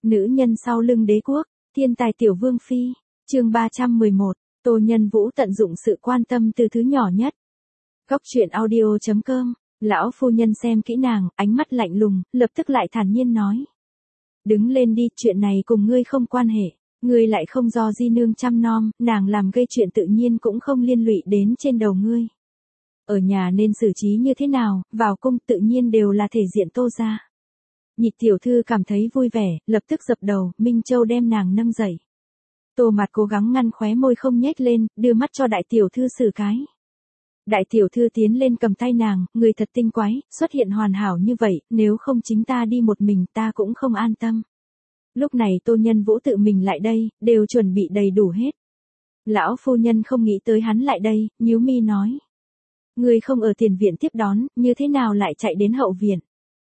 Nữ nhân sau lưng đế quốc, thiên tài tiểu vương phi, chương 311, Tô Nhân Vũ tận dụng sự quan tâm từ thứ nhỏ nhất. Góc truyện audio.com, lão phu nhân xem kỹ nàng, ánh mắt lạnh lùng, lập tức lại thản nhiên nói. Đứng lên đi, chuyện này cùng ngươi không quan hệ, ngươi lại không do di nương chăm nom, nàng làm gây chuyện tự nhiên cũng không liên lụy đến trên đầu ngươi. Ở nhà nên xử trí như thế nào, vào cung tự nhiên đều là thể diện Tô gia. Nhị tiểu thư cảm thấy vui vẻ, lập tức dập đầu, Minh Châu đem nàng nâng dậy. Tô Mạt cố gắng ngăn khóe môi không nhếch lên, đưa mắt cho đại tiểu thư xử cái. Đại tiểu thư tiến lên cầm tay nàng, người thật tinh quái, xuất hiện hoàn hảo như vậy, nếu không chính ta đi một mình ta cũng không an tâm. Lúc này Tô Nhân Vũ tự mình lại đây, đều chuẩn bị đầy đủ hết. Lão phu nhân không nghĩ tới hắn lại đây, nhíu mi nói. Người không ở tiền viện tiếp đón, như thế nào lại chạy đến hậu viện?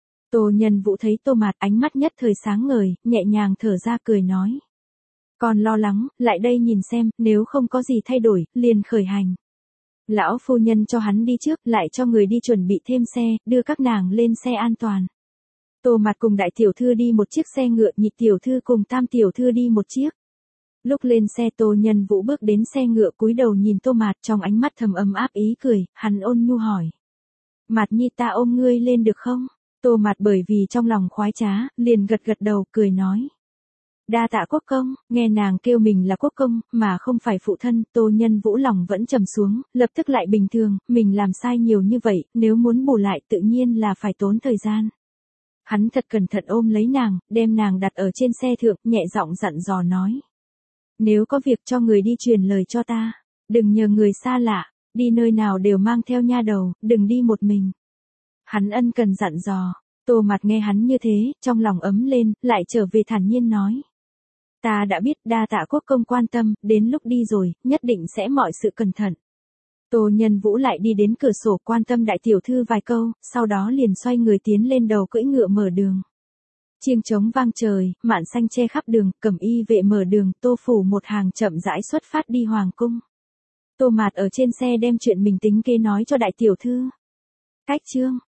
Tô Nhân Vũ thấy Tô Mạt ánh mắt nhất thời sáng ngời, nhẹ nhàng thở ra cười nói. Còn lo lắng, lại đây nhìn xem, nếu không có gì thay đổi, liền khởi hành. Lão phu nhân cho hắn đi trước, lại cho người đi chuẩn bị thêm xe, đưa các nàng lên xe an toàn. Tô Mạt cùng đại tiểu thư đi một chiếc xe ngựa, nhị tiểu thư cùng tam tiểu thư đi một chiếc. Lúc lên xe Tô Nhân Vũ bước đến xe ngựa cúi đầu nhìn Tô Mạt trong ánh mắt thầm ấm áp ý cười, hắn ôn nhu hỏi. Mạt nhi ta ôm ngươi lên được không? Tô Mạt bởi vì trong lòng khoái trá, liền gật gật đầu, cười nói. Đa tạ quốc công, nghe nàng kêu mình là quốc công, mà không phải phụ thân, Tô Nhân Vũ lòng vẫn trầm xuống, lập tức lại bình thường, mình làm sai nhiều như vậy, nếu muốn bù lại tự nhiên là phải tốn thời gian. Hắn thật cẩn thận ôm lấy nàng, đem nàng đặt ở trên xe thượng, nhẹ giọng dặn dò nói. Nếu có việc cho người đi truyền lời cho ta, đừng nhờ người xa lạ, đi nơi nào đều mang theo nha đầu, đừng đi một mình. Hắn ân cần dặn dò, Tô Mạt nghe hắn như thế, trong lòng ấm lên, lại trở về thản nhiên nói. Ta đã biết, đa tạ quốc công quan tâm, đến lúc đi rồi, nhất định sẽ mọi sự cẩn thận. Tô Nhân Vũ lại đi đến cửa sổ quan tâm đại tiểu thư vài câu, sau đó liền xoay người tiến lên đầu cưỡi ngựa mở đường. Chiêng trống vang trời, mạn xanh che khắp đường, cẩm y vệ mở đường, Tô phủ một hàng chậm rãi xuất phát đi hoàng cung. Tô Mạt ở trên xe đem chuyện mình tính kế nói cho đại tiểu thư. Cách chương